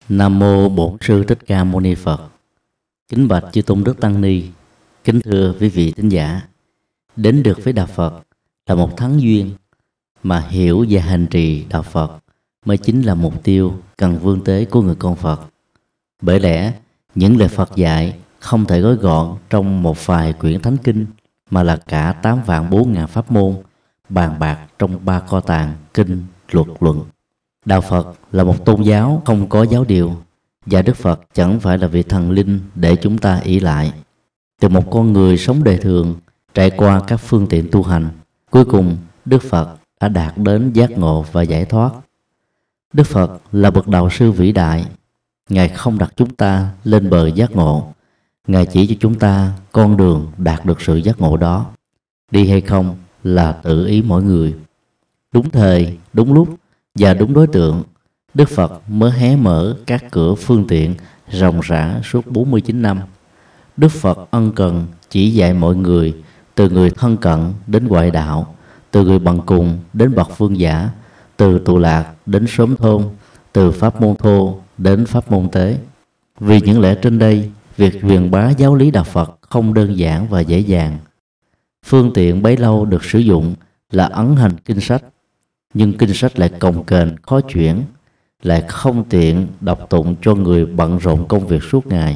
Nam mô Bổn Sư Thích Ca Mâu Ni Phật. Kính bạch chư tôn đức tăng ni, kính thưa quý vị thính giả. Đến được với đạo Phật là một thắng duyên, mà hiểu và hành trì đạo Phật mới chính là mục tiêu cần vươn tới của người con Phật. Bởi lẽ những lời Phật dạy không thể gói gọn trong một vài quyển thánh kinh, mà là cả 8.400.000 pháp môn bàn bạc trong 3 kho tàng kinh, luật, luận. Đạo Phật là một tôn giáo không có giáo điều, và Đức Phật chẳng phải là vị thần linh để chúng ta ỷ lại. Từ một con người sống đời thường, trải qua các phương tiện tu hành, cuối cùng Đức Phật đã đạt đến giác ngộ và giải thoát. Đức Phật là bậc đạo sư vĩ đại. Ngài không đặt chúng ta lên bờ giác ngộ, Ngài chỉ cho chúng ta con đường đạt được sự giác ngộ đó. Đi hay không là tự ý mỗi người. Đúng thời, đúng lúc và đúng đối tượng, Đức Phật mới hé mở các cửa phương tiện ròng rã suốt 49 năm. Đức Phật ân cần chỉ dạy mọi người, từ người thân cận đến ngoại đạo, từ người bằng cùng đến bậc vương giả, từ tụ lạc đến xóm thôn, từ pháp môn thô đến pháp môn tế. Vì những lẽ trên đây, việc truyền bá giáo lý đạo Phật không đơn giản và dễ dàng. Phương tiện bấy lâu được sử dụng là ấn hành kinh sách, nhưng kinh sách lại cồng kềnh khó chuyển, lại không tiện đọc tụng cho người bận rộn công việc suốt ngày.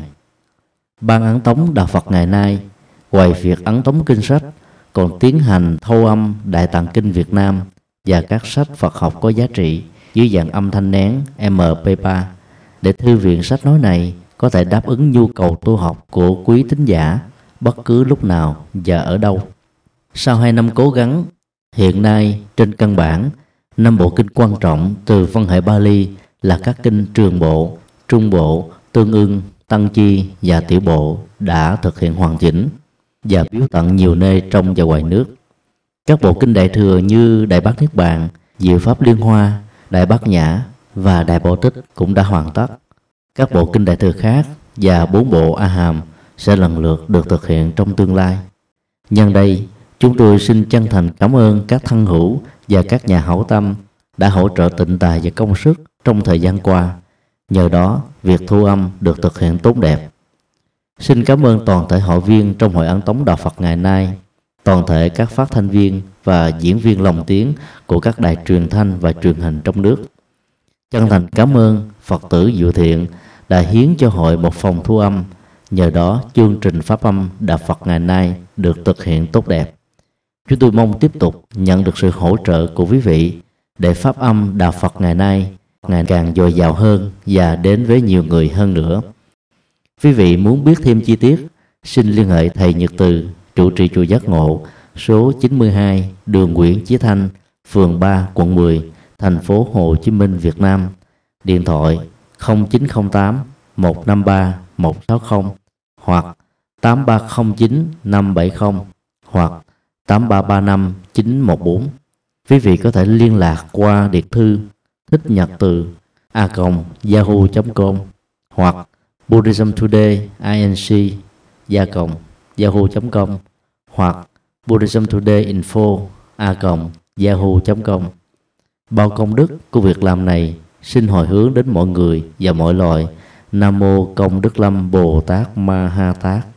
Ban ấn tống đạo Phật ngày nay, ngoài việc ấn tống kinh sách, còn tiến hành thâu âm Đại Tạng Kinh Việt Nam và các sách Phật học có giá trị dưới dạng âm thanh nén MP3, để thư viện sách nói này có thể đáp ứng nhu cầu tu học của quý tín giả bất cứ lúc nào và ở đâu. Sau 2 năm cố gắng, hiện nay trên căn bản 5 bộ kinh quan trọng từ văn hệ Bali là các kinh Trường Bộ, Trung Bộ, Tương Ưng, Tăng Chi và Tiểu Bộ đã thực hiện hoàn chỉnh và biếu tặng nhiều nơi trong và ngoài nước. Các bộ kinh Đại Thừa như Đại Bát Niết Bàn, Diệu Pháp Liên Hoa, Đại Bát Nhã và Đại Bộ Tích cũng đã hoàn tất. Các bộ kinh Đại Thừa khác và 4 bộ A Hàm sẽ lần lượt được thực hiện trong tương lai. Nhân đây, chúng tôi xin chân thành cảm ơn các thân hữu và các nhà hảo tâm đã hỗ trợ tịnh tài và công sức trong thời gian qua. Nhờ đó, việc thu âm được thực hiện tốt đẹp. Xin cảm ơn toàn thể hội viên trong Hội Ấn Tống Đạo Phật ngày nay, toàn thể các phát thanh viên và diễn viên lồng tiếng của các đài truyền thanh và truyền hình trong nước. Chân thành cảm ơn Phật tử Diệu Thiện đã hiến cho hội một phòng thu âm. Nhờ đó, chương trình pháp âm Đạo Phật ngày nay được thực hiện tốt đẹp. Chúng tôi mong tiếp tục nhận được sự hỗ trợ của quý vị để pháp âm Đạo Phật ngày nay ngày càng dồi dào hơn và đến với nhiều người hơn nữa. Quý vị muốn biết thêm chi tiết, xin liên hệ thầy Nhật Từ, trụ trì chùa Giác Ngộ, số 92 đường Nguyễn Chí Thanh, phường 3, quận 10, thành phố Hồ Chí Minh, Việt Nam. Điện thoại 0908 153 160 hoặc 8309 570 hoặc 8335 914. Quý vị có thể liên lạc qua điện thư thichnhật từ@yahoo.com hoặc buddhismtodayinc@yahoo.com hoặc buddhismtodayinfo@yahoo.com. Bao công đức của việc làm này xin hồi hướng đến mọi người và mọi loài. Nam mô Công Đức Lâm Bồ Tát Ma Ha Tát.